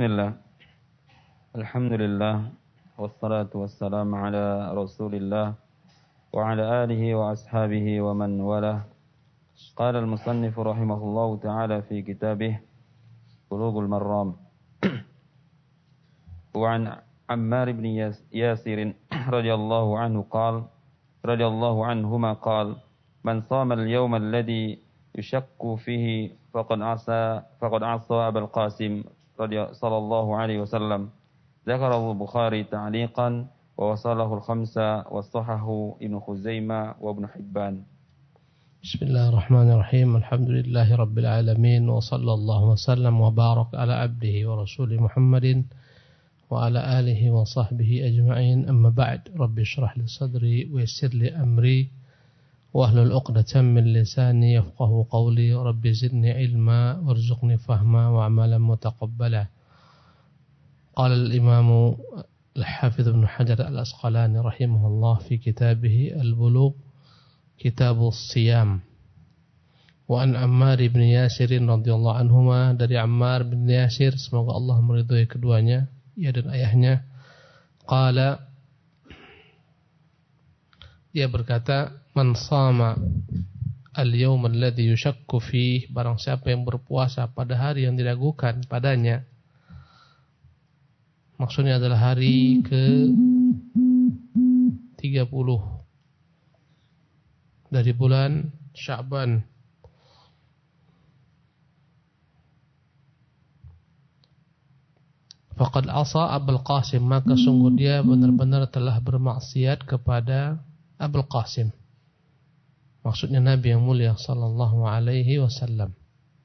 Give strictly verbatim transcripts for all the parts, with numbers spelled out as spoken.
Bismillah. Alhamdulillah. Wassalatu wassalamu ala Rasulillah wa ala alihi wa ashabihi wa man walah. Qala al-musannif rahimahullahu ta'ala fi kitabih Bulughul Marram. Wa an Ammar ibn Yasir radhiyallahu anhu qala radhiyallahu anhuma qala man shama al-yawma alladhi yushakku fihi faqad asa faqad asa Abul Qasim sallallahu alaihi wasallam. Dzakarahu al-Bukhari ta'liqan wa wasalahu al-khamsa wa sahahahu Ibnu Khuzaimah wa Ibnu Hibban. Bismillahirrahmanirrahim. Alhamdulillahi rabbil alamin wa sallallahu wa sallam wa barak ala abdihi wa rasulih Muhammadin wa ala alihi wa sahbihi ajma'in. Amma ba'd. Rabbi shrah li sadri wa yassir li amri wa ahlul 'uqdatam min lisani yafqahu qawli. Rabbi zidni ilma warzuqni fahma wa 'amalan mutaqabbala. Qala al-Imam al-Hafiz Ibnu Hajar al-Asqalani rahimahullah fi kitabih Al-Bulugh Kitabus Siyam. Wa an Ammar bin Yasir radhiyallahu anhuma, dari Ammar bin Yasir, semoga Allah meridhai keduanya, ia dan ayahnya. Qala, dia berkata, man shama al-yawm alladhi yushakku fihi, barang siapa yang berpuasa pada hari yang diragukan padanya. Maksudnya adalah hari ke tiga puluh dari bulan Sya'ban. Faqad asa Abul Qasim, maka sungguh dia benar-benar telah bermaksiat kepada Abul Qasim. Maksudnya Nabi yang mulia sallallahu alaihi wasallam.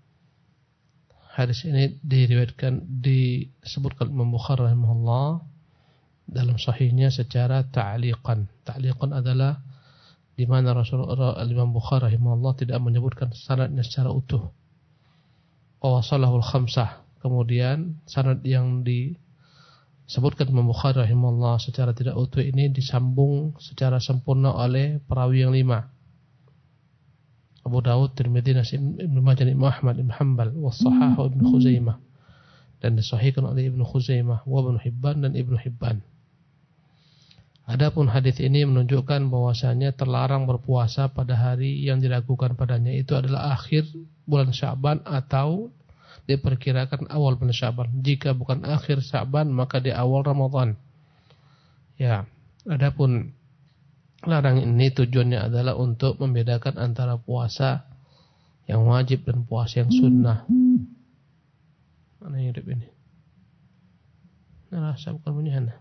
Hadis ini diriwayatkan, disebutkan Imam Bukhari rahimahullah dalam sahihnya secara ta'liqan. Ta'liqan adalah di mana Rasulullah Imam Bukhari rahimahullah tidak menyebutkan sanadnya secara utuh. Wa wasalahul khamsah. Kemudian sanad yang disebutkan Imam Bukhari rahimahullah secara tidak utuh ini disambung secara sempurna oleh perawi yang lima. Abu Dawud, Tirmidzi, Nasai, Ibnu Majah, Imam Ahmad, Ibnu Hanbal, was-Sahahu Ibnu Khuzaimah, dan disahihkan oleh Ibnu Khuzaimah, wa Ibnu Hibban dan Ibnu Hibban. Adapun hadis ini menunjukkan bahwasanya terlarang berpuasa pada hari yang diragukan padanya, itu adalah akhir bulan Sya'ban atau diperkirakan awal bulan Sya'ban. Jika bukan akhir Sya'ban maka di awal Ramadan. Ya, adapun larangan ini tujuannya adalah untuk membedakan antara puasa yang wajib dan puasa yang sunnah. Mana yang hidup ini? Nah, saya bukan punya hana.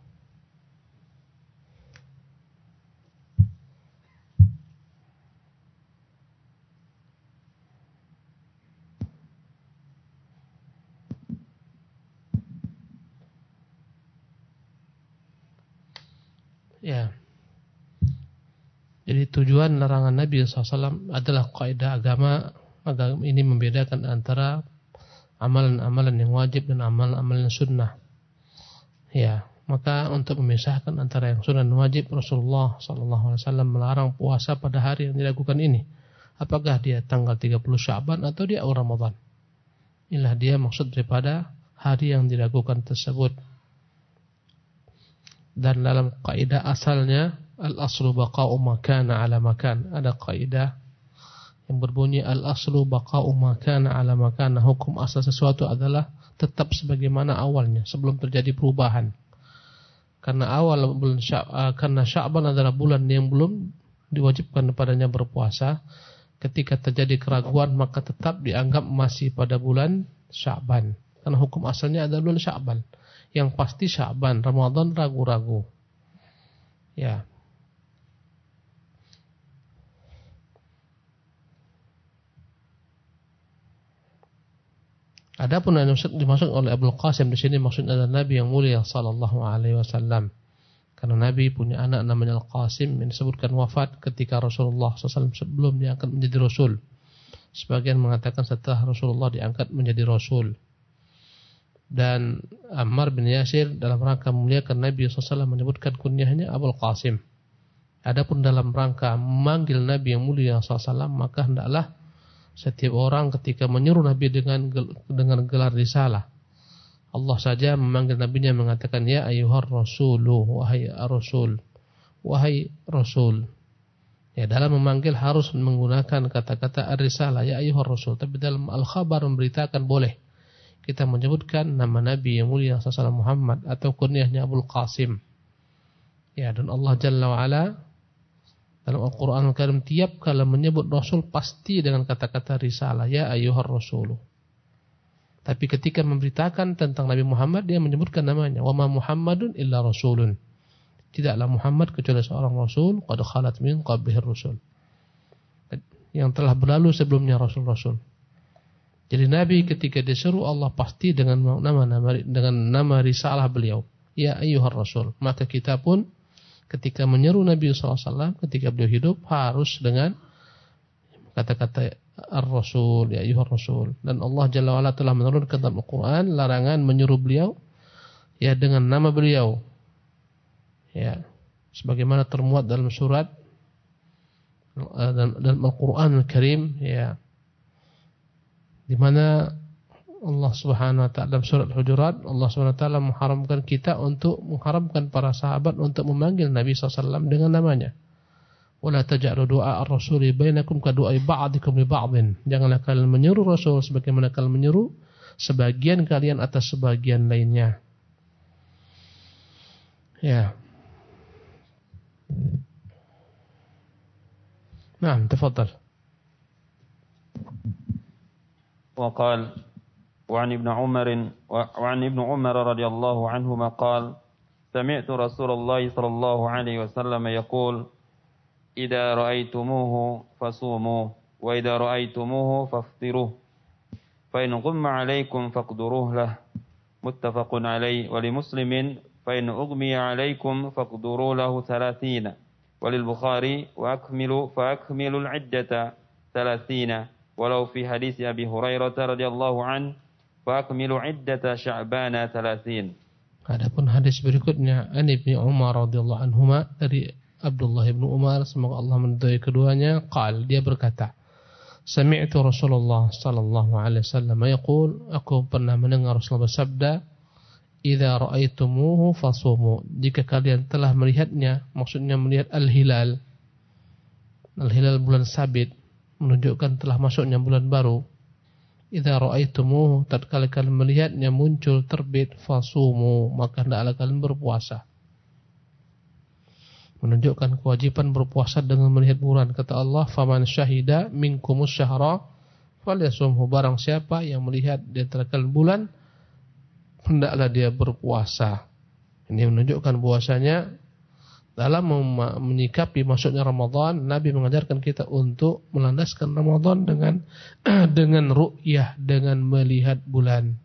Ya. Jadi tujuan larangan Nabi shallallahu alaihi wasallam adalah kaidah agama. Agama ini membedakan antara amalan-amalan yang wajib dan amalan-amalan sunnah. Ya, maka untuk memisahkan antara yang sunnah dan wajib, Rasulullah shallallahu alaihi wasallam melarang puasa pada hari yang diragukan ini. Apakah dia tanggal tiga puluh Sya'ban atau dia awal Ramadan? Inilah dia maksud daripada hari yang diragukan tersebut. Dan dalam kaidah asalnya, al-aslu baqa'u ma kana 'ala makan. Ada kaidah yang berbunyi al-aslu baqa'u ma kana 'ala makan. Hukum asal sesuatu adalah tetap sebagaimana awalnya sebelum terjadi perubahan. Karena awal bulan Sya'ban, karena Sya'ban adalah bulan yang belum diwajibkan padanya berpuasa. Ketika terjadi keraguan maka tetap dianggap masih pada bulan Sya'ban. Karena hukum asalnya adalah bulan Sya'ban. Yang pasti Sya'ban, Ramadan ragu-ragu. Ya. Adapun yang dimaksud oleh Abul Qasim di sini maksudnya adalah Nabi yang mulia sallallahu alaihi wasallam. Karena Nabi punya anak namanya Al-Qasim yang disebutkan wafat ketika Rasulullah shallallahu alaihi wasallam sebelum diangkat menjadi Rasul. Sebagian mengatakan setelah Rasulullah diangkat menjadi Rasul. Dan Ammar bin Yasir dalam rangka memuliakan Nabi shallallahu alaihi wasallam menyebutkan kunyahnya Abul Qasim. Adapun dalam rangka memanggil Nabi yang mulia shallallahu alaihi wasallam, maka hendaklah setiap orang ketika menyuruh Nabi dengan dengan gelar risalah Allah saja memanggil nabinya mengatakan ya ayyuhar rasulu, wahai rasul, wahai rasul. Ya, dalam memanggil harus menggunakan kata-kata ar-risalah ya ayyuhar rasul, tapi dalam al-khabar memberitakan boleh kita menyebutkan nama Nabi yang mulia sallallahu alaihi wasallam Muhammad atau kunyahnya Abul Qasim. Ya, dan Allah Jalla wa Ala dalam Al-Qur'an Al-Karim tiap kali menyebut rasul pasti dengan kata-kata risalah ya ayyuhar rasul. Tapi ketika memberitakan tentang Nabi Muhammad dia menyebutkan namanya wa ma Muhammadun illa rasulun. Tidaklah Muhammad kecuali seorang rasul, qad khalat min qablihi rusul. Yang telah berlalu sebelumnya rasul-rasul. Jadi Nabi ketika diseru Allah pasti dengan nama-nama dengan nama risalah beliau, ya ayyuhar rasul. Maka kita pun ketika menyeru Nabi sallallahu alaihi wasallam ketika beliau hidup harus dengan kata-kata ar-rasul, ya ayyuhar rasul. Dan Allah Jalla wa Ala telah menurunkan dalam Al-Qur'an larangan menyeru beliau ya dengan nama beliau. Ya, sebagaimana termuat dalam surat dalam, dalam Al-Qur'an Al-Karim ya, di mana Allah Subhanahu wa taala dalam surat Al-Hujurat Allah Subhanahu wa taala mengharamkan kita untuk mengharamkan para sahabat untuk memanggil Nabi sallallahu alaihi wasallam dengan namanya. Wala taj'alu du'a ar-rasuli bainakum ka du'a ba'dikum li ba'din. Janganlah kalian menyeru Rasul sebagaimana kalian menyeru sebagian kalian atas sebagian lainnya. Ya. نعم تفضل. وقال وعن ابن عمر وعن ابن عمر رضي الله عنهما قال سمعت رسول الله صلى الله عليه وسلم يقول إذا رأيتموه فصوموا وإذا رأيتموه فافطروا فإن غم عليكم فاقدروه له متفق عليه ولمسلم فإن أغمي عليكم فاقدروا له ثلاثين وللبخاري وأكملوا فأكملوا العدة ثلاثين ولو في حديث أبي هريرة رضي الله عنه فأكملوا عدة شعبان ثلاثين. Adapun hadis berikutnya an Ibnu Umar radhiyallahu anhuma dari Abdullah bin Umar semoga Allah meridhai keduanya qal dia berkata sami'tu Rasulullah sallallahu alaihi wasallam yaqul aku pernah mendengar Rasulullah bersabda idza ra'aitumuhu fasumu jika kalian telah melihatnya maksudnya melihat al-hilal al-hilal bulan sabit menunjukkan telah masuknya bulan baru idza ra'aitumuhu tatkala kalian melihatnya muncul terbit fasumu maka hendaklah kalian berpuasa menunjukkan kewajiban berpuasa dengan melihat bulan kata Allah faman syahida minkumus syahra falyasumhu barang siapa yang melihat di antara kalian bulan hendaklah dia berpuasa. Ini menunjukkan bahwasanya dalam menyikapi masuknya Ramadan, Nabi mengajarkan kita untuk melandaskan Ramadan dengan dengan ru'yah, dengan melihat bulan.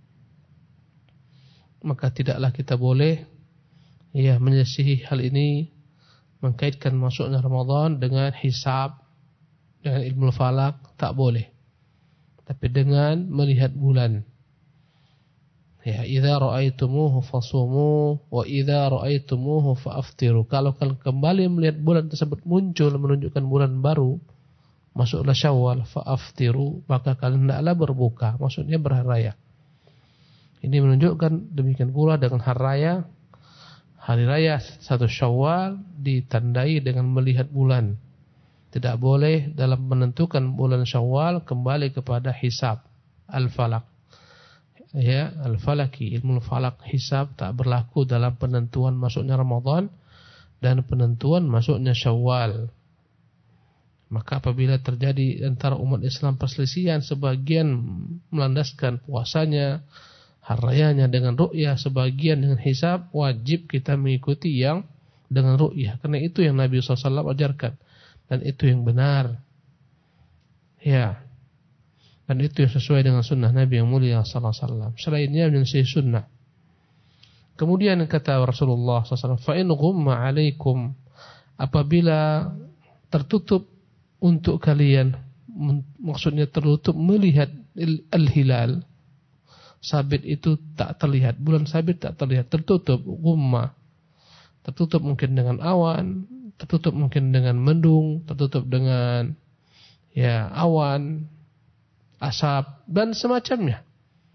Maka tidaklah kita boleh ya menyelisihi hal ini, mengkaitkan masuknya Ramadan dengan hisab, dengan ilmu falak, tak boleh. Tapi dengan melihat bulan. Ya, idza ra'aitumuhu fasumu wa idza ra'aitumuhu fa'aftiru. Kalau kalian kembali melihat bulan tersebut muncul menunjukkan bulan baru, masuklah Syawal, fa'aftiru, maka kalian hendaklah berbuka, maksudnya berhari raya. Ini menunjukkan demikian pula dengan hari raya. Hari raya satu Syawal ditandai dengan melihat bulan. Tidak boleh dalam menentukan bulan Syawal kembali kepada hisab al-falak. Ya, al-falaki, ilmu falak hisab tak berlaku dalam penentuan masuknya Ramadan dan penentuan masuknya Syawal. Maka apabila terjadi antara umat Islam perselisihan, sebagian melandaskan puasanya, hari rayanya dengan ru'yah, sebagian dengan hisab, wajib kita mengikuti yang dengan ru'yah. Karena itu yang Nabi sallallahu alaihi wasallam ajarkan dan itu yang benar. Ya. Dan itu yang sesuai dengan sunnah Nabi yang mulia sallallahu alaihi wasallam. Selainnya menyelisih sunnah. Kemudian kata Rasulullah sallallahu alaihi wasallam, "Fa in ghumma 'alaikum," apabila tertutup untuk kalian, maksudnya tertutup melihat al-hilal, sabit itu tak terlihat, bulan sabit tak terlihat, tertutup, ghumma. Tertutup mungkin dengan awan, tertutup mungkin dengan mendung, tertutup dengan ya awan, asap dan semacamnya.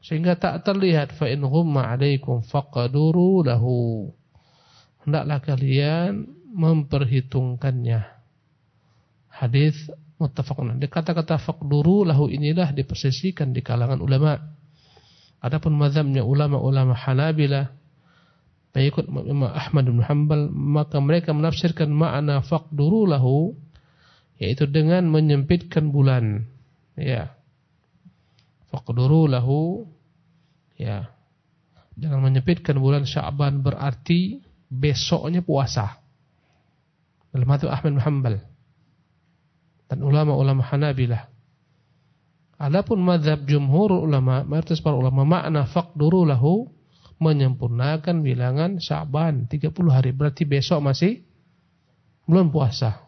sehingga tak terlihat. Fa in ghumma 'alaikum faqduru lahu. Hendaklah kalian memperhitungkannya. Hadis muttafaqun. Di kata-kata faqduru lahu inilah dipersisikan di kalangan ulama. Adapun mazhabnya ulama-ulama Hanabilah, pengikut Imam Ahmad bin Hanbal, maka mereka menafsirkan makna faqduru lahu yaitu dengan menyempitkan bulan. Ya. Faqduru lahu, ya, dengan menyempitkan bulan Sya'ban berarti besoknya puasa. Dalam mazhab Ahmad bin Hanbal dan ulama-ulama Hanabilah. Adapun mazhab jumhur ulama, mayoritas para ulama, makna faqduru lahu menyempurnakan bilangan Sya'ban tiga puluh hari, berarti besok masih bulan puasa.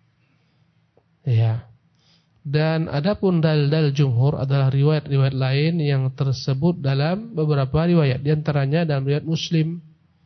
Ya. Dan adapun dalil-dalil jumhur adalah riwayat-riwayat lain yang tersebut dalam beberapa riwayat, di antaranya dalam riwayat Muslim.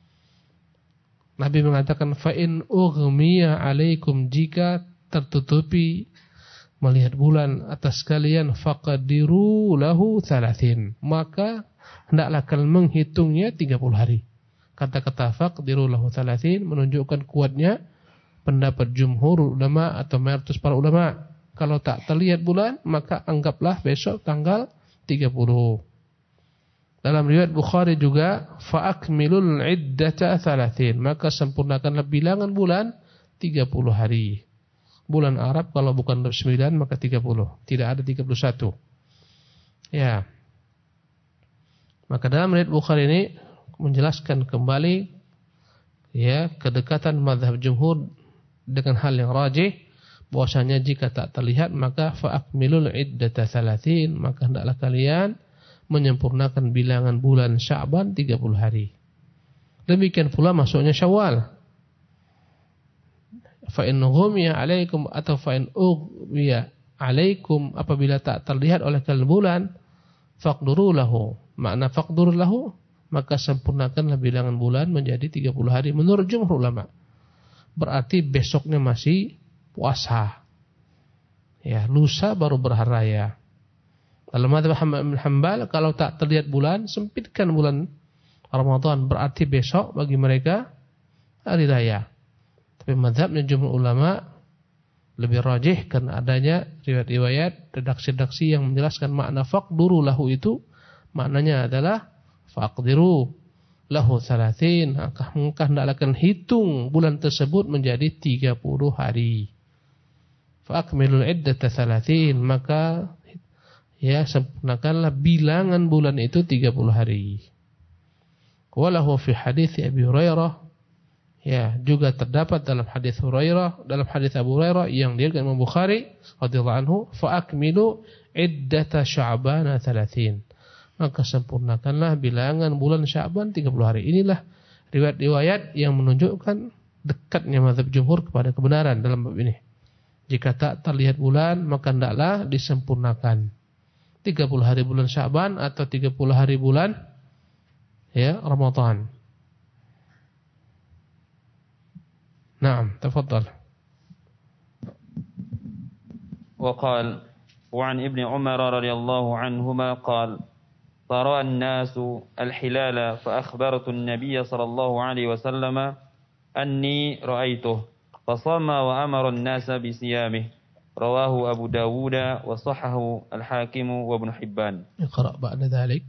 Nabi mengatakan fa in ughmiya 'alaikum, jika tertutupi melihat bulan atas kalian, faqadiru lahu thalathin, maka hendaklah kalian menghitungnya tiga puluh hari. Kata-kata faqdiru lahu thalathin menunjukkan kuatnya pendapat jumhur ulama atau mayoritas para ulama. Kalau tak terlihat bulan, maka anggaplah besok tanggal tiga puluh. Dalam riwayat Bukhari juga, fa'akmilul iddata thalathin, maka sempurnakanlah bilangan bulan tiga puluh hari. Bulan Arab kalau bukan dua puluh sembilan maka tiga puluh, tidak ada tiga puluh satu. Ya. Maka dalam riwayat Bukhari ini menjelaskan kembali ya kedekatan mazhab jumhur dengan hal yang rajih, bahwasanya jika tak terlihat maka fa'akmilul iddata thalathin, maka hendaklah kalian menyempurnakan bilangan bulan Sya'ban tiga puluh hari. Demikian pula masuknya Syawal. Fa in ghumiya 'alaikum atau fa in ughmiya 'alaikum, apabila tak terlihat oleh kalian bulan, faqduru lahu. Makna faqdur lahu, maka sempurnakanlah bilangan bulan menjadi tiga puluh hari menurut jumhur ulama. Berarti besoknya masih puasa. Ya, lusa baru berhari raya. Dalam mazhab Ahmad bin Hanbal, kalau tak terlihat bulan, sempitkan bulan Ramadan, berarti besok bagi mereka hari raya. Tapi mazhabnya jumhur ulama lebih rajih karena adanya riwayat-riwayat redaksi-redaksi yang menjelaskan makna faqduru lahu itu maknanya adalah faqdiru lahu thalathin, maka hendaklah kalian hitung bulan tersebut menjadi tiga puluh hari. Fa'akmilul iddata thalathin, maka ya sempurnakanlah bilangan bulan itu tiga puluh hari. Walahu fi hadis Abi Hurairah, ya juga terdapat dalam hadis Hurairah, dalam hadis Abu Hurairah yang diriwayatkan Imam Bukhari radhiyallahu anhu, fa'akmilu iddata Sya'ban thalathin, maka sempurnakanlah bilangan bulan Sya'ban tiga puluh hari. Inilah riwayat-riwayat yang menunjukkan dekatnya mazhab jumhur kepada kebenaran dalam bab ini. Jika tak terlihat bulan, maka hendaklah disempurnakan tiga puluh hari bulan Sya'ban atau tiga puluh hari bulan ya Ramadan. Naam, tafadhal. Wa qala wa an Ibnu Umar radhiyallahu anhuma qala tara an-nasu al-hilala fa akhbartu an-nabiy sallallahu alaihi wasallam anni ra'aituhu فصام وأمر الناس بصيامه رواه أبو داود وصححه الحاكم وابن حبان. اقرأ بعد ذلك.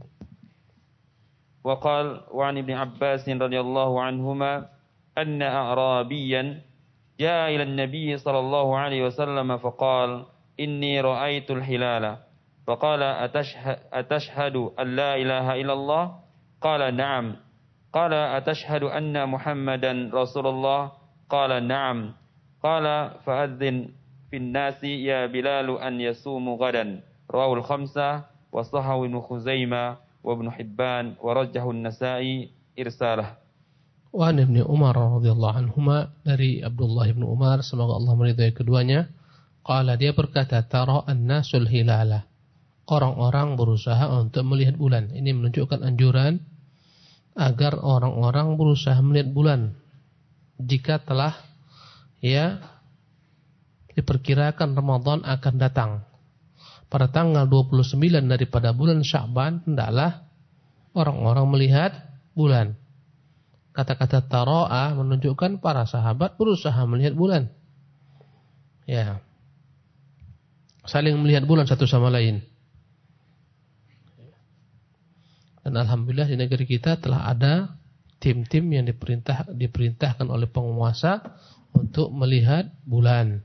وقال وعن ابن عباس رضي الله عنهما أن أعرابيا جاء إلى النبي صلى الله عليه وسلم فقال إني رأيت الهلال فقال أتشهد, أتشهد أن لا إله إلا الله قال نعم قال أتشهد أن محمدا رسول الله قال نعم قال فأذن في الناس يا بلال أن يصوموا غدا رواه الخمسة وصححه ابن خزيمة وابن حبان ورجحه النسائي إرساله. Wa an Ibnu Umar radhiyallahu anhuma, dari Abdullah bin Umar semoga Allah meridai keduanya, qala, dia berkata, tara an-nasul hilala, orang-orang berusaha untuk melihat bulan. Ini menunjukkan anjuran agar orang-orang berusaha melihat bulan jika telah ya diperkirakan Ramadan akan datang. pada tanggal dua puluh sembilan daripada bulan Sya'ban hendaklah orang-orang melihat bulan. Kata-kata tara'a menunjukkan para sahabat berusaha melihat bulan. Ya. Saling melihat bulan satu sama lain. Dan alhamdulillah di negeri kita telah ada tim-tim yang diperintah diperintahkan oleh penguasa untuk melihat bulan.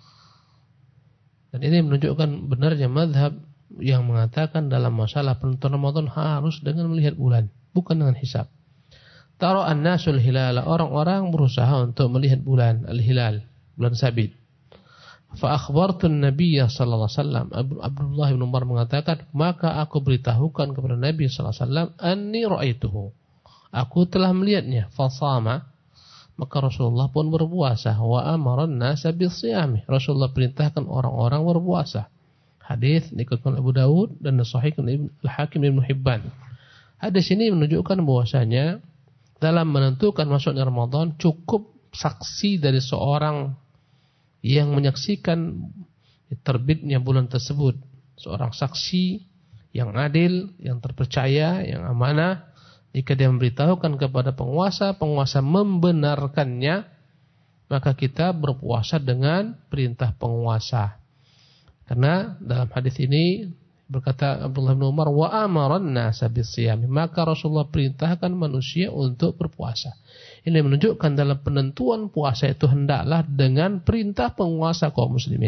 Dan ini menunjukkan benarnya mazhab yang mengatakan dalam masalah penentuan Ramadan harus dengan melihat bulan, bukan dengan hisab. Tara'an nasul hilala, orang-orang berusaha untuk melihat bulan, al-hilal, bulan sabit. Fa akhbartu an-nabiyya sallallahu alaihi wasallam, Abdullah bin Umar mengatakan, maka aku beritahukan kepada Nabi sallallahu alaihi wasallam anni ra'aituhu. Aku telah melihatnya, fa shama, maka Rasulullah pun berpuasa, wa amara an-nasa bis-shiyam. Rasulullah perintahkan orang-orang berpuasa. Hadis dikutip Abu Dawud dan disahihkan Al-Hakim Ibnu Hibban. Hadis ini menunjukkan bahwasanya dalam menentukan masuknya Ramadan cukup saksi dari seorang yang menyaksikan terbitnya bulan tersebut, seorang saksi yang adil, yang terpercaya, yang amanah. Jika dia memberitahukan kepada penguasa, penguasa membenarkannya, maka kita berpuasa dengan perintah penguasa. Karena dalam hadis ini berkata Abdullah bin Umar, wa amaran nasa bis-shiyam, maka Rasulullah perintahkan manusia untuk berpuasa. Ini menunjukkan dalam penentuan puasa itu hendaklah dengan perintah penguasa kaum muslimin.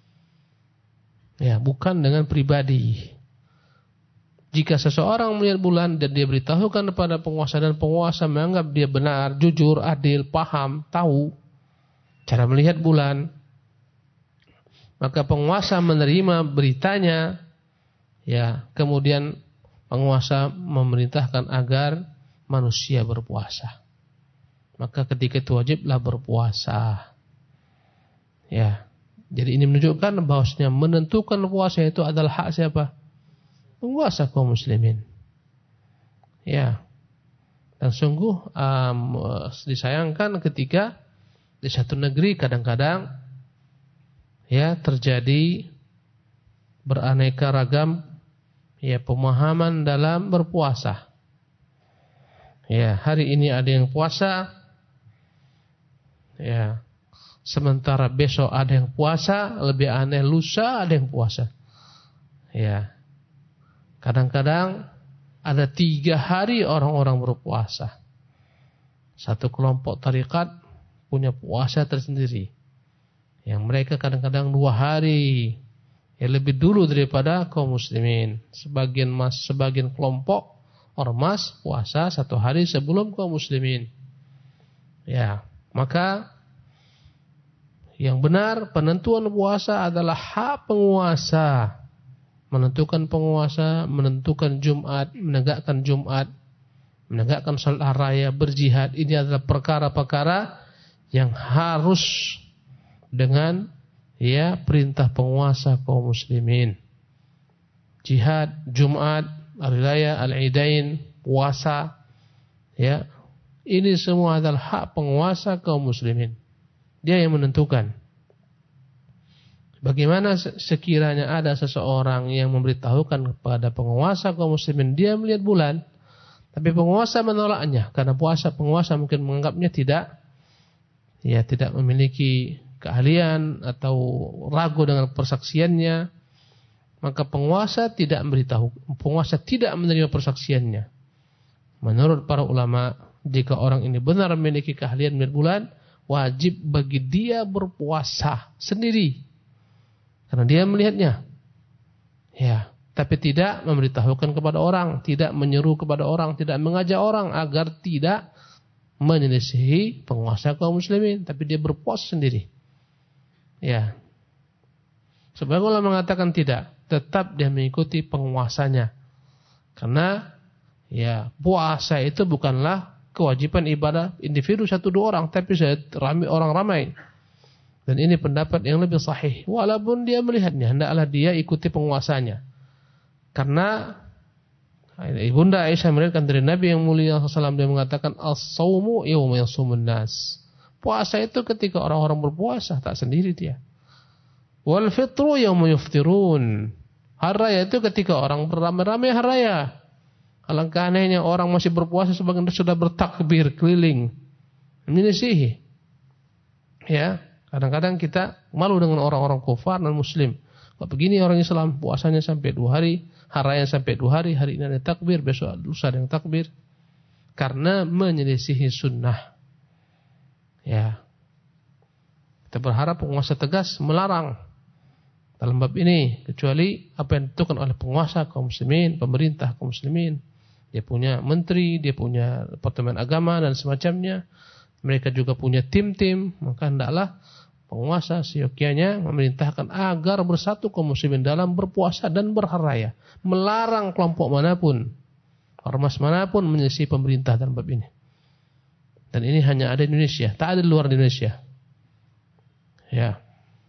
Ya, bukan dengan pribadi. Jika seseorang melihat bulan dan dia beritahukan kepada penguasa dan penguasa menganggap dia benar, jujur, adil, paham, tahu cara melihat bulan, maka penguasa menerima beritanya. Ya, kemudian penguasa memerintahkan agar manusia berpuasa. Maka ketika itu wajiblah berpuasa. Ya. Jadi ini menunjukkan bahwasanya menentukan puasa itu adalah hak siapa? Penguasa kaum muslimin. Ya. Dan sungguh um, disayangkan ketika di satu negeri kadang-kadang ya terjadi beraneka ragam ya pemahaman dalam berpuasa. Ya, hari ini ada yang puasa, ya, sementara besok ada yang puasa, lebih aneh lusa ada yang puasa. Ya, kadang-kadang ada tiga hari orang-orang berpuasa. Satu kelompok tarekat punya puasa tersendiri, yang mereka kadang-kadang dua hari. Ya, lebih dulu daripada kaum muslimin. Sebagian mas, sebagian kelompok ormas puasa satu hari sebelum kaum muslimin. Ya, maka yang benar penentuan puasa adalah hak penguasa. Menentukan penguasa, menentukan Jumat, menegakkan Jumat, menegakkan salat raya, berjihad. Ini adalah perkara-perkara yang harus dengan ya perintah penguasa kaum muslimin. Jihad, Jumat, hari raya, al-Idain, puasa, ya, ini semua adalah hak penguasa kaum muslimin. Dia yang menentukan. Bagaimana sekiranya ada seseorang yang memberitahukan kepada penguasa kaum muslimin dia melihat bulan, tapi penguasa menolaknya karena puasa penguasa mungkin menganggapnya tidak, ya tidak memiliki keahlian atau ragu dengan persaksiannya, maka penguasa tidak memberitahu, penguasa tidak menerima persaksiannya. Menurut para ulama, jika orang ini benar memiliki keahlian melihat bulan, wajib bagi dia berpuasa sendiri karena dia melihatnya. Ya, tapi tidak memberitahukan kepada orang, tidak menyeru kepada orang, tidak mengajak orang agar tidak menyelisihi penguasa kaum muslimin, tapi dia berpuasa sendiri. Ya, sebagian ulama mengatakan tidak, tetap dia mengikuti penguasanya, karena ya puasa itu bukanlah kewajiban ibadah individu satu dua orang, tapi ramai orang ramai. Dan ini pendapat yang lebih sahih. Walaupun dia melihatnya, hendaklah dia ikuti penguasanya, karena Ibunda Aisyah meriwayatkan dari Nabi yang mulia sallallahu alaihi wasallam, dia mengatakan as-saumu yawma yasumun nas. Puasa itu ketika orang-orang berpuasa, tak sendiri dia. Wal fitru yawma yuftirun. Hari raya itu ketika orang beramai-ramai hari raya. Alangkah anehnya orang masih berpuasa sebagian sudah bertakbir keliling. Menyelisihi. Ya, kadang-kadang kita malu dengan orang-orang kufar dan muslim. Kalau begini orang Islam puasanya sampai dua hari, hari raya sampai dua hari, hari ini ada takbir, besok lusa ada yang takbir. Karena menyelisihi sunnah. Ya. Kita berharap penguasa tegas melarang dalam bab ini, kecuali apa yang ditentukan oleh penguasa kaum muslimin, pemerintah kaum muslimin. Dia punya menteri, dia punya departemen agama dan semacamnya. Mereka juga punya tim-tim, maka hendaklah penguasa seyogyanya memerintahkan agar bersatu kaum muslimin dalam berpuasa dan berharaya, melarang kelompok manapun, ormas manapun menyelisihi pemerintah dalam bab ini. Dan ini hanya ada di Indonesia, tak ada di luar Indonesia. Ya.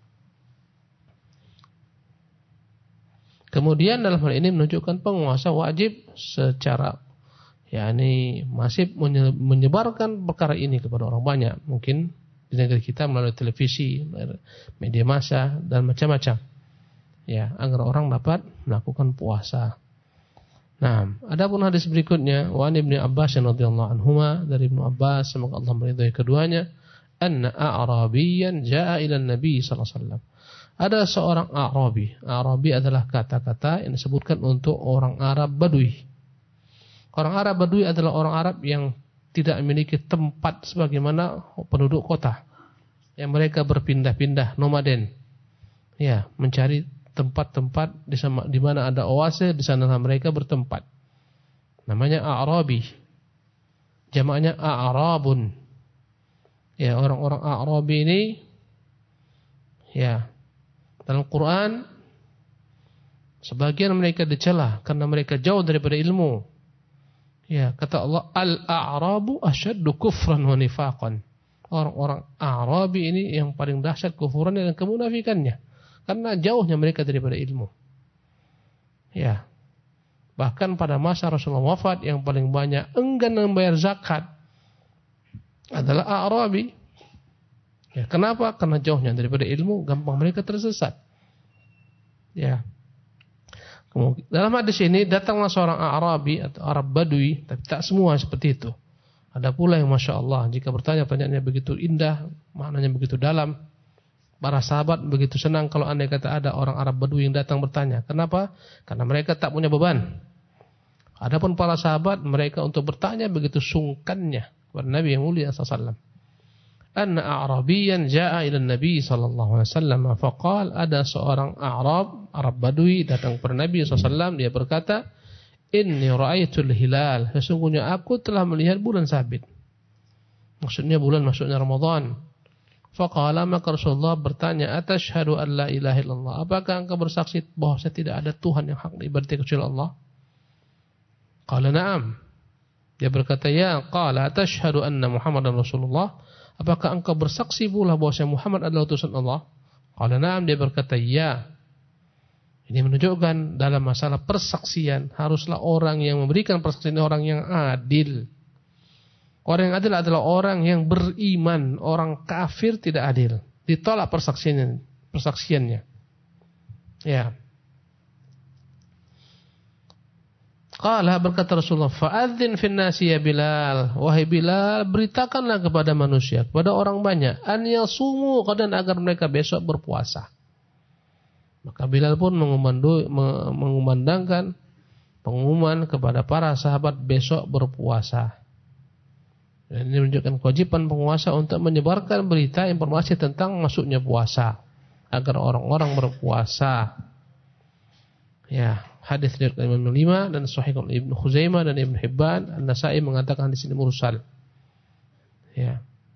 Kemudian dalam hal ini menunjukkan penguasa wajib secara yakni masif menyebarkan perkara ini kepada orang banyak. Mungkin di negeri kita melalui televisi, media massa dan macam-macam. Ya, agar orang dapat melakukan puasa. Nah, adapun hadis berikutnya, wa Ibnu Abbas radhiyallahu anhuma, dari Ibnu Abbas semoga Allah meridhai keduanya, anna a'rabiyyan jaa'a ila Nabi sallallahu alaihi wasallam. Ada seorang A'rabi. A'rabi adalah kata-kata yang disebutkan untuk orang Arab Badui. Orang Arab Badui adalah orang Arab yang tidak memiliki tempat sebagaimana penduduk kota. Yang mereka berpindah-pindah, nomaden. Ya, mencari tempat-tempat di mana ada oase, di sana mereka bertempat. Namanya A'rabi. Jamaknya A'rabun. Ya, orang-orang A'rabi ini ya, dalam Quran sebagian mereka dicela karena mereka jauh daripada ilmu. Ya, kata Allah, al-a'rabu asyaddu kufran wa nifaqan. Orang-orang A'rabi ini yang paling dahsyat kufurannya dan kemunafikannya karena jauhnya mereka daripada ilmu. Ya. Bahkan pada masa Rasulullah wafat yang paling banyak enggan membayar zakat adalah A'rabi. Ya, kenapa? Karena jauhnya daripada ilmu, gampang mereka tersesat. Ya. Kemudian, dalam hadis ini datanglah seorang A'rabi atau Arab Badui, tapi tak semua seperti itu. Ada pula yang Masya Allah, jika bertanya pertanyaannya begitu indah, maknanya begitu dalam. Para sahabat begitu senang kalau andai kata ada orang Arab Badui yang datang bertanya. Kenapa? Karena mereka tak punya beban. Adapun para sahabat, mereka untuk bertanya begitu sungkannya kepada Nabi yang mulia sallallahu alaihi wasallam. Anna A'rabiyyan jaa'a ila Nabi sallallahu alaihi wasallam faqala, ada seorang Arab, Arab Badui datang kepada Nabi sallallahu alaihi wasallam, dia berkata, inni ra'aitul hilal, sesungguhnya aku telah melihat bulan sabit. Maksudnya bulan maksudnya Ramadan. Faqala, maka Rasulullah bertanya, atashhadu an la ilaha illallah, apakah engkau bersaksi bahwa tidak ada Tuhan yang hak diibadati kecuali Allah? Qala na'am. Dia berkata, ya. Qala atashhadu anna Muhammadan Rasulullah, apakah engkau bersaksi pula bahwa Muhammad adalah utusan Allah? Qala na'am. Dia berkata, ya. Ini menunjukkan dalam masalah persaksian haruslah orang yang memberikan persaksian orang yang adil. Orang yang adil adalah orang yang beriman. Orang kafir tidak adil. Ditolak persaksiannya. Persaksiannya. Ya. Qala, berkata Rasulullah, fa'adzin fin nasi ya Bilal. Wahai Bilal, beritakanlah kepada manusia, kepada orang banyak, an yasumu qadan, agar mereka besok berpuasa. Maka Bilal pun mengumandangkan pengumuman kepada para sahabat besok berpuasa. Dan ini menunjukkan kewajiban penguasa untuk menyebarkan berita informasi tentang masuknya puasa agar orang-orang berpuasa. Ya, hadis riwayat Imam lima dan Sahih Ibnu Khuzaimah dan Ibnu Hibban, An-Nasa'i mengatakan di sini mursal. Ya.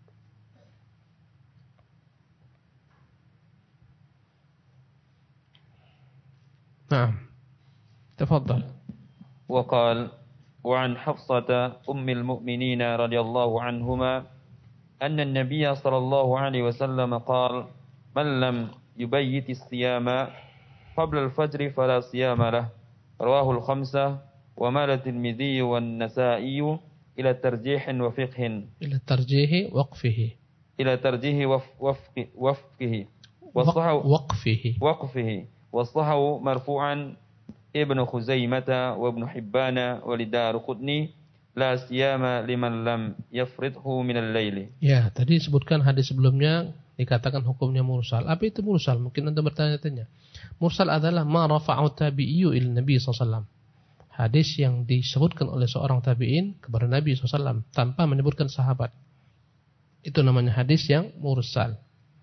Nah, tafadhal. Wa qala وعن حفصة أم المؤمنين رضي الله عنهما أن النبي صلى الله عليه وسلم قال من لم يبيت الصيام قبل الفجر فلا صيام له رواه الخمسة ومال الترمذي والنسائي إلى ترجيح وفقه إلى ترجيح وقفه إلى ترجيح وفقه وفقه وقفه وقفه والصحو مرفوعا Ibnu Khuzaimah wa Ibnu Hibban wa Lidaruqutni la siyama liman lam yafridhu min al-laili. Ya, tadi disebutkan hadis sebelumnya dikatakan hukumnya mursal. Apa itu mursal? Mungkin Anda bertanya-tanya. Mursal adalah ma rafa'u tabi'iyyu ila Nabi sallallahu alaihi wasallam. Hadis yang disebutkan oleh seorang tabi'in kepada Nabi sallallahu alaihi wasallam tanpa menyebutkan sahabat. Itu namanya hadis yang mursal.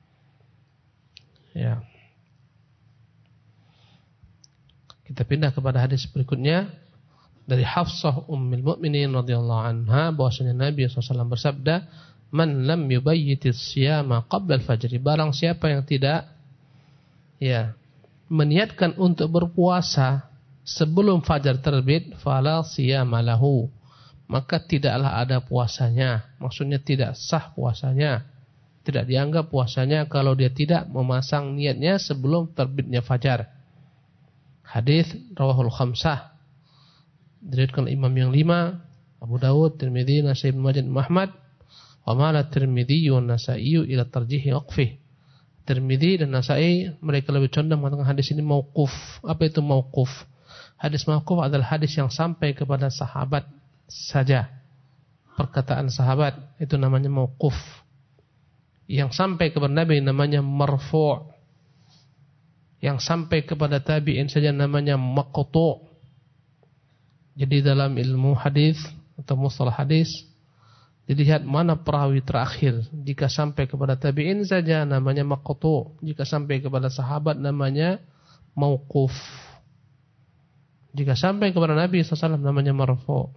Ya. Kita pindah kepada hadis berikutnya. Dari Hafsah Ummul Mukminin radhiyallahu anha bahwasanya Nabi sallallahu alaihi wasallam bersabda, "Man lam yubayyitis siyama qabla al-fajr." Barang siapa yang tidak ya meniatkan untuk berpuasa sebelum fajar terbit, fala siyama lahu. Maka tidaklah ada puasanya. Maksudnya tidak sah puasanya. Tidak dianggap puasanya kalau dia tidak memasang niatnya sebelum terbitnya fajar. Hadis rawahul khamsah. Diriwayatkan Imam yang lima, Abu Dawud, Tirmidzi, Nasai, Ibnu Majah, Muhammad. Wa mala Tirmidzi wa Nasai ila tarjih waqfih. Tirmidzi dan Nasai mereka lebih condong mengatakan hadis ini mauquf. Apa itu mauquf? Hadis mauquf adalah hadis yang sampai kepada sahabat saja. Perkataan sahabat itu namanya mauquf. Yang sampai kepada Nabi namanya marfu'. Yang sampai kepada tabi'in saja namanya maqtu'. Jadi dalam ilmu hadis atau mustalah hadis dilihat mana perawi terakhir. Jika sampai kepada tabi'in saja namanya maqtu'. Jika sampai kepada sahabat namanya mauquf. Jika sampai kepada Nabi sallallahu alaihi wasallam namanya marfu'.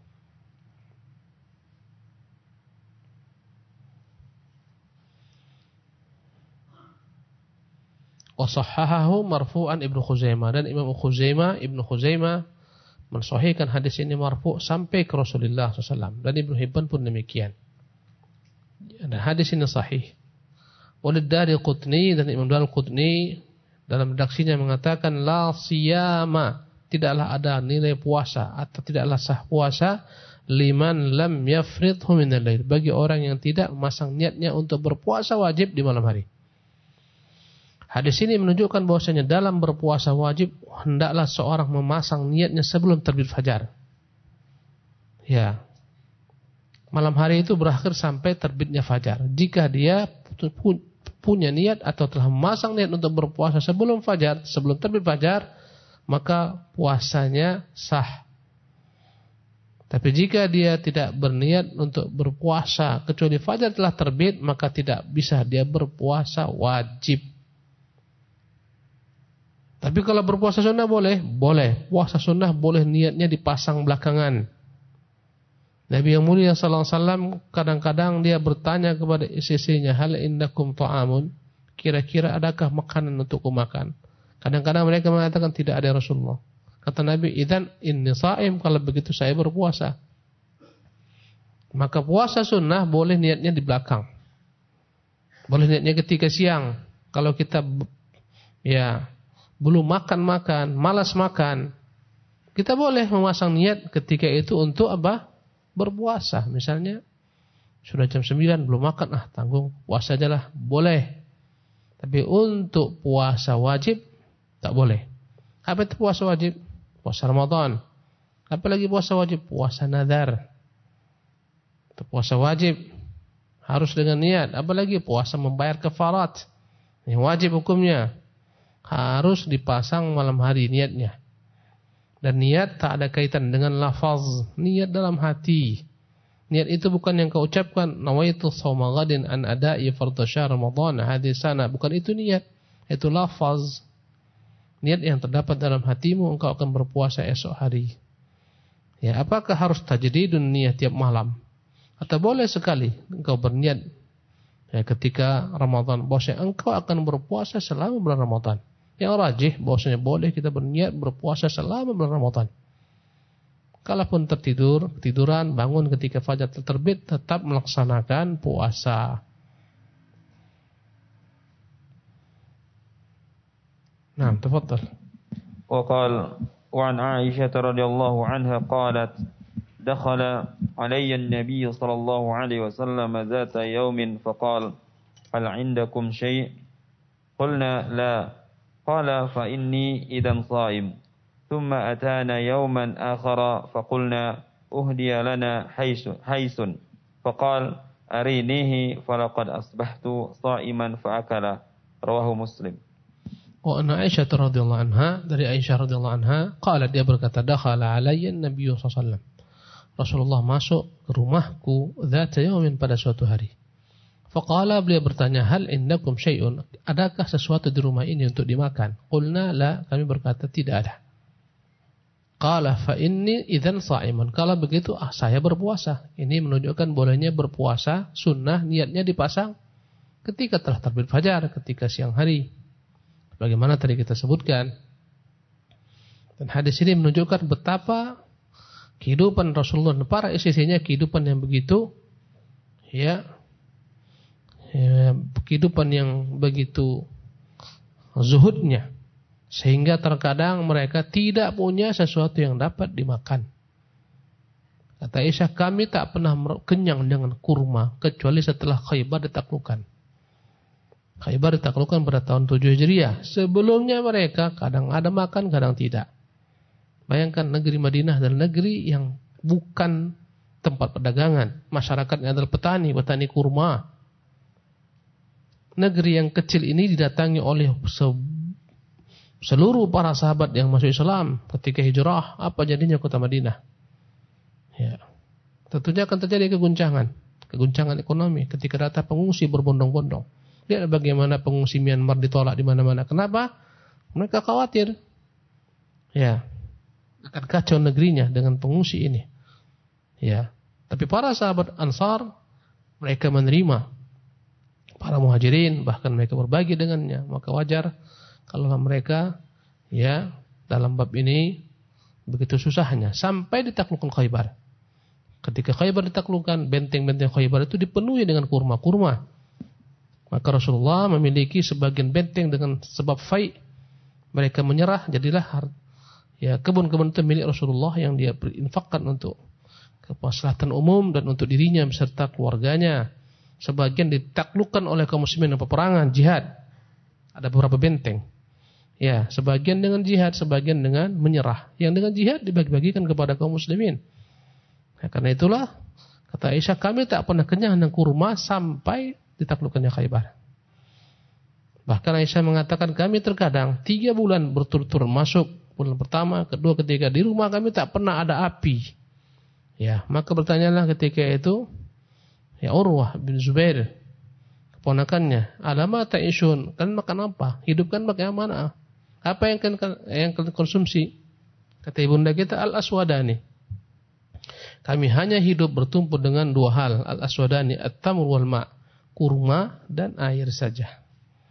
Wa sahhahahu marfu'an Ibnu Khuzaimah, dan Imam Khuzaimah Ibnu Khuzaimah mensahihkan hadis ini marfu' sampai ke Rasulullah sallallahu alaihi wasallam, dan Ibnu Hibban pun demikian. Dan hadis ini sahih. Walid Dariqutni, dan Imam Dariqutni dalam redaksinya mengatakan la siyama, tidaklah ada nilai puasa atau tidaklah sah puasa liman lam yafridhu min al-lail, bagi orang yang tidak memasang niatnya untuk berpuasa wajib di malam hari. Hadis ini menunjukkan bahwasanya dalam berpuasa wajib hendaklah seorang memasang niatnya sebelum terbit fajar. Ya. Malam hari itu berakhir sampai terbitnya fajar. Jika dia punya niat atau telah memasang niat untuk berpuasa sebelum fajar, sebelum terbit fajar, maka puasanya sah. Tapi jika dia tidak berniat untuk berpuasa kecuali fajar telah terbit, maka tidak bisa dia berpuasa wajib. Tapi kalau berpuasa sunnah boleh? Boleh. Puasa sunnah boleh niatnya dipasang belakangan. Nabi yang mulia sallallahu alaihi wasallam kadang-kadang dia bertanya kepada istri-istrinya, hal indakum ta'amun? Kira-kira adakah makanan untukku makan? Kadang-kadang mereka mengatakan tidak ada, Rasulullah. Kata Nabi, idzan inni shaim, kalau begitu saya berpuasa. Maka puasa sunnah boleh niatnya di belakang. Boleh niatnya ketika siang. Kalau kita ya belum makan-makan, malas makan, kita boleh memasang niat ketika itu untuk apa? Berpuasa. Misalnya sudah jam sembilan belum makan, ah tanggung puasa aja lah, boleh. Tapi untuk puasa wajib tak boleh. Apa itu puasa wajib? Puasa Ramadan. Apalagi puasa wajib? Puasa nazar. Itu puasa wajib harus dengan niat. Apalagi puasa membayar kafarat, yang wajib hukumnya. Harus dipasang malam hari niatnya. Dan niat tak ada kaitan dengan lafaz. Niat dalam hati. Niat itu bukan yang kau ucapkan, nawaitu shauma ghadin an ada'i fardhu syahr Ramadan hadisana. Bukan itu niat. Itu lafaz. Niat yang terdapat dalam hatimu, engkau akan berpuasa esok hari. Ya, apakah harus tajdidun niat tiap malam? Atau boleh sekali engkau berniat ya, ketika Ramadan, bahwasanya engkau akan berpuasa selama bulan Ramadan. Yang rajih bahwasanya boleh kita berniat berpuasa selama bulan Ramadan. Kalaupun tertidur, tiduran, bangun ketika fajar terbit, tetap melaksanakan puasa. Nah, tafadhal. Wa qala wa an Aisyah radhiyallahu anha qalat dakhala alayya an-nabiy sallallahu alaihi wasallam dhata yawmin faqala hal 'indakum shay'? Qulna la. Qala fa inni idan shaim. ثم أتانا يوما آخر فقلنا أهدي لنا حيس, حيس فقال أرينيه فلقد أصبحت صائما فأكل رواه مسلم. Wa anna Aisyah radhiyallahu anha, dari Aisyah radhiyallahu anha, qalat, dia berkata, dakhala alayya Nabi sallallahu alaihi wasallam. Rasulullah masuk ke rumahku dzata yaumin, pada suatu hari. Faqala, beliau bertanya, hal indakum syai'un, adakah sesuatu di rumah ini untuk dimakan? Qulna la, kami berkata tidak ada. Qala fa inni idzan sha'imun, kalau begitu ah saya berpuasa. Ini menunjukkan bolehnya berpuasa sunnah, niatnya dipasang ketika telah terbit fajar, ketika siang hari. Bagaimana tadi kita sebutkan. Dan hadis ini menunjukkan betapa kehidupan Rasulullah dan para istrinya kehidupan yang begitu ya, ya kehidupan yang begitu zuhudnya, sehingga terkadang mereka tidak punya sesuatu yang dapat dimakan. Kata Aisyah, kami tak pernah kenyang dengan kurma kecuali setelah Khaybar ditaklukkan. Khaybar ditaklukkan pada tahun tujuh Hijriah. Sebelumnya mereka kadang ada makan, kadang tidak. Bayangkan negeri Madinah adalah negeri yang bukan tempat perdagangan. Masyarakatnya adalah petani, petani kurma. Negeri yang kecil ini didatangi oleh seluruh para sahabat yang masuk Islam ketika hijrah. Apa jadinya kota Madinah? Ya, tentunya akan terjadi keguncangan, keguncangan ekonomi ketika datang pengungsi berbondong-bondong. Lihat bagaimana pengungsi Myanmar ditolak di mana-mana. Kenapa? Mereka khawatir, ya, akan kacau negerinya dengan pengungsi ini. Ya, tapi para sahabat Ansar mereka menerima para muhajirin, bahkan mereka berbagi dengannya. Maka wajar kalau mereka ya dalam bab ini begitu susahnya sampai ditaklukkan Khaybar. Ketika Khaybar ditaklukkan, benteng-benteng Khaybar itu dipenuhi dengan kurma-kurma. Maka Rasulullah memiliki sebagian benteng dengan sebab fai. Mereka menyerah, jadilah ya kebun-kebun itu milik Rasulullah yang dia infakkan untuk kemaslahatan umum dan untuk dirinya beserta keluarganya. Sebagian ditaklukkan oleh kaum muslimin dalam peperangan jihad. Ada beberapa benteng. Ya, sebagian dengan jihad, sebagian dengan menyerah. Yang dengan jihad dibagi-bagikan kepada kaum muslimin. Nah, karena itulah kata Aisyah, kami tak pernah kenyang dengan kurma sampai ditaklukkannya Khaybar. Bahkan Aisyah mengatakan kami terkadang tiga bulan berturut-turut masuk, bulan pertama, kedua, ketiga, di rumah kami tak pernah ada api. Ya, maka bertanyalah ketika itu ya Urwah bin Zubair, keponakannya, alama ta'isyun, kalian makan apa? Hidup kan pakai mana? Apa yang kalian yang kalian konsumsi? Kata ibunda kita, al-aswadani. Kami hanya hidup bertumpu dengan dua hal, al-aswadani, at-tamr wal ma', kurma dan air saja.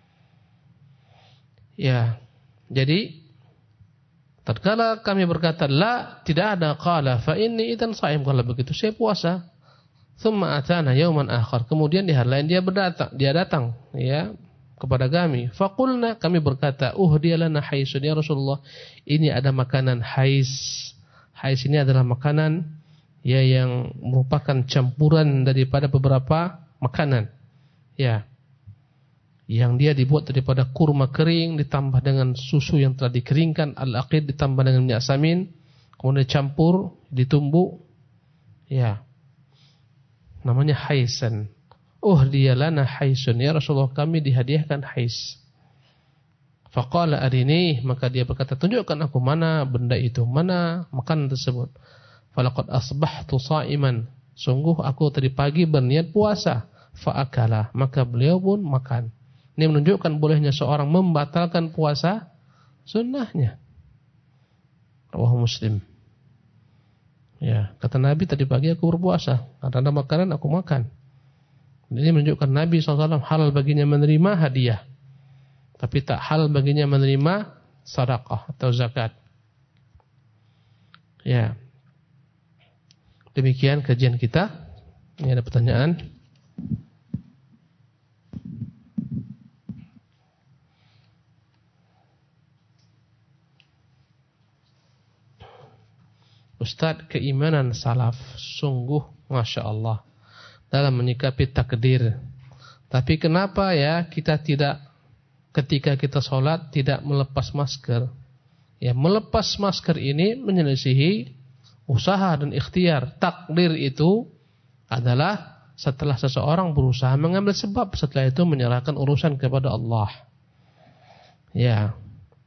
Ya, jadi tatkala kami berkata la, tidak ada, qala fa inni idzan shaim, kalau begitu saya puasa. Tsumma atana yauman akhar, kemudian di hari lain dia berdatang, dia datang ya kepada kami. Faqulna, kami berkata, uhdiya lana haisun ya Rasulullah, ini ada makanan hais. Hais ini adalah makanan ya yang merupakan campuran daripada beberapa makanan. Ya, yang dia dibuat daripada kurma kering ditambah dengan susu yang telah dikeringkan, al-aqid ditambah dengan minyak samin, kemudian dicampur, ditumbuk. Ya, namanya haisan. Oh, dia lana haisun ya Rasulullah, kami dihadiahkan hais. Faqala arini, maka dia berkata, tunjukkan aku mana benda itu, mana makanan tersebut. Falaqad asbahtu sha'iman, sungguh aku tadi pagi berniat puasa. Fa'akala, maka beliau pun makan. Ini menunjukkan bolehnya seorang membatalkan puasa sunnahnya. Rawahu Muslim. Ya, kata Nabi, tadi pagi aku berpuasa, karena ada makanan aku makan. Ini menunjukkan Nabi shallallahu alaihi wasallam halal baginya menerima hadiah, tapi tak halal baginya menerima sedekah atau zakat. Ya, demikian kajian kita. Ini ada pertanyaan. Ustaz, keimanan salaf sungguh Masya Allah dalam menyikapi takdir. Tapi kenapa ya kita tidak, ketika kita sholat tidak melepas masker? Ya, melepas masker ini menyelisihi usaha dan ikhtiar. Takdir itu adalah setelah seseorang berusaha mengambil sebab, setelah itu menyerahkan urusan kepada Allah. Ya.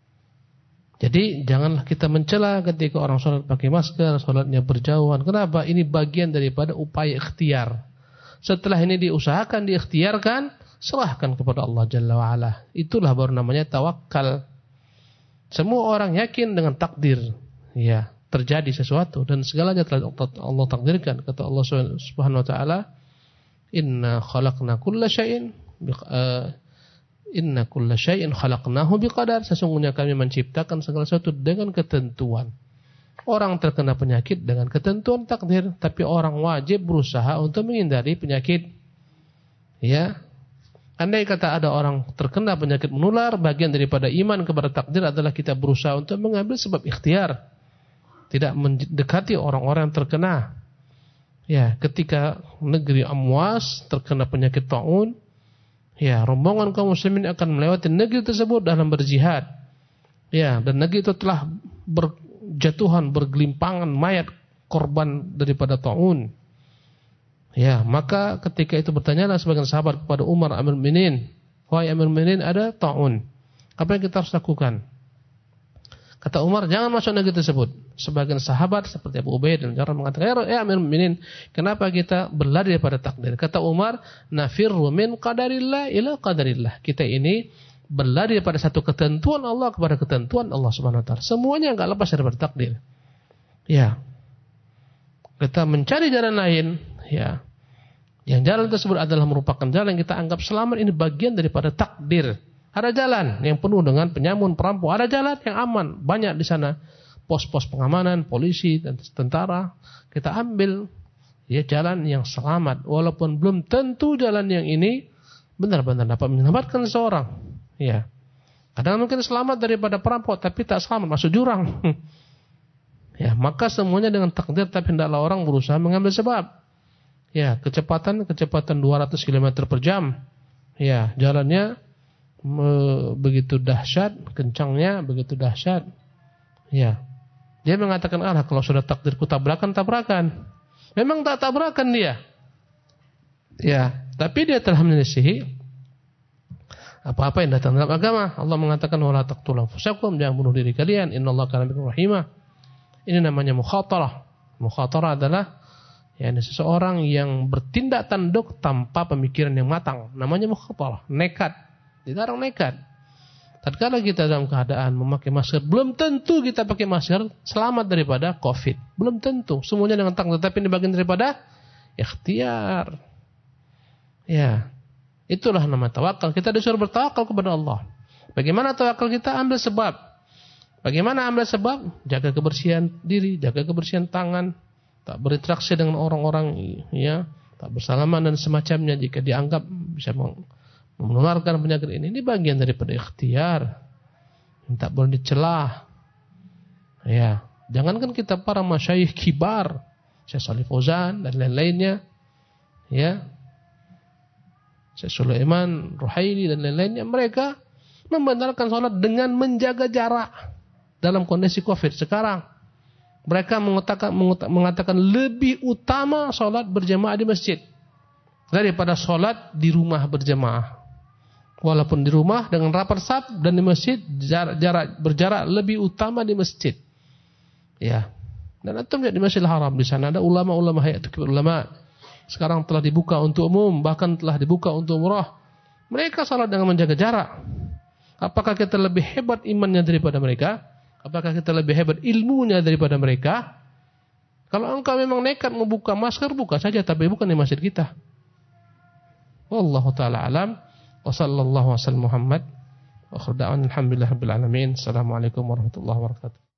Jadi janganlah kita mencela ketika orang sholat pakai masker, sholatnya berjauhan. Kenapa? Ini bagian daripada upaya ikhtiar. Setelah ini diusahakan, diikhtiarkan, serahkan kepada Allah Jalla wa'ala. Itulah baru namanya tawakal. Semua orang yakin dengan takdir. Ya, terjadi sesuatu dan segalanya telah Allah takdirkan. Kata Allah Subhanahu wa taala, "Inna khalaqna kulla syai'in uh, Inna kulla syai'in khalaqnahu biqadar." Sesungguhnya kami menciptakan segala sesuatu dengan ketentuan. Orang terkena penyakit dengan ketentuan takdir, tapi orang wajib berusaha untuk menghindari penyakit. Ya. Andai kata ada orang terkena penyakit menular, bagian daripada iman kepada takdir adalah kita berusaha untuk mengambil sebab ikhtiar. Tidak mendekati orang-orang yang terkena. Ya, ketika negeri Amwas terkena penyakit taun, ya, rombongan kaum muslimin akan melewati negeri tersebut dalam berjihad. Ya, dan negeri itu telah berjatuhan, bergelimpangan mayat korban daripada taun. Ya, maka ketika itu bertanyalah sebagian sahabat kepada Umar Amirul Mukminin, "Wahai Amirul Mukminin, ada taun. Apa yang kita harus lakukan?" Kata Umar, "Jangan masuk negeri tersebut." Sebagian sahabat seperti Abu Ubaid dan Jarrah mengatakan, "Ya Amirul Mukminin, kenapa kita berlari daripada takdir?" Kata Umar, "Nafirru min qadarillah ila qadarillah." Kita ini berlari daripada satu ketentuan Allah kepada ketentuan Allah Subhanahu wa taala. Semuanya enggak lepas daripada takdir. Ya. Kita mencari jalan lain, ya. Yang jalan tersebut adalah merupakan jalan yang kita anggap selamat, ini bagian daripada takdir. Ada jalan yang penuh dengan penyamun, perampok, ada jalan yang aman, banyak di sana pos-pos pengamanan, polisi dan tentara. Kita ambil ya jalan yang selamat, walaupun belum tentu jalan yang ini benar-benar dapat menyelamatkan seseorang. Ya. Kadang mungkin selamat daripada perampok tapi tak selamat masuk jurang. Ya, maka semuanya dengan takdir, tapi hendaklah orang berusaha mengambil sebab. Ya, kecepatan kecepatan dua ratus kilometer per jam. Ya, jalannya me, begitu dahsyat, kencangnya begitu dahsyat. Ya. Dia mengatakan, "Ah, kalau sudah takdirku tabrakan, tabrakan." Memang tak tabrakan dia. Ya, tapi dia telah menyelisihi apa-apa yang datang dalam agama. Allah mengatakan, "Wala taqtulu anfusakum," jangan bunuh diri kalian. Innallaha kana bikum rahimah. Ini namanya mukhatarah. Mukhatarah adalah yakni seseorang yang bertindak tanduk tanpa pemikiran yang matang. Namanya mukhatarah, nekat. Dilarang nekat. Tatkala kita dalam keadaan memakai masker, belum tentu kita pakai masker selamat daripada Covid. Belum tentu. Semuanya dengan takdir, tapi ini bagian daripada ikhtiar. Ya. Itulah nama tawakal. Kita disuruh bertawakal kepada Allah. Bagaimana tawakal kita? Ambil sebab. Bagaimana ambil sebab? Jaga kebersihan diri, jaga kebersihan tangan, tak berinteraksi dengan orang-orang, ya, tak bersalaman dan semacamnya jika dianggap bisa menularkan penyakit ini. Ini bagian daripada ikhtiar. Tak boleh dicelah. Ya, jangankan kita para masyayikh kibar, Syekh Shalih Fauzan dan lain-lainnya, ya, Syekh Sulaiman Ruhaili dan lain-lainnya, mereka membenarkan salat dengan menjaga jarak. Dalam kondisi Covid sekarang, mereka mengatakan, mengatakan lebih utama sholat berjamaah di masjid daripada sholat di rumah berjamaah. Walaupun di rumah dengan rapat saf, dan di masjid jarak, jarak berjarak lebih utama di masjid. Ya. Dan antum lihat di Masjidil Haram, di sana ada ulama-ulama, hayatul kibar ulama. Sekarang telah dibuka untuk umum, bahkan telah dibuka untuk umrah. Mereka sholat dengan menjaga jarak. Apakah kita lebih hebat imannya daripada mereka? Apakah kita lebih hebat ilmunya daripada mereka? Kalau engkau memang nekat membuka masker, buka saja, tapi bukan di masjid kita. Wallahu ta'ala alam. Wa sallallahu wa sallam Muhammad. Wa khurda'an alhamdulillah rabbil alamin. Assalamualaikum warahmatullahi wabarakatuh.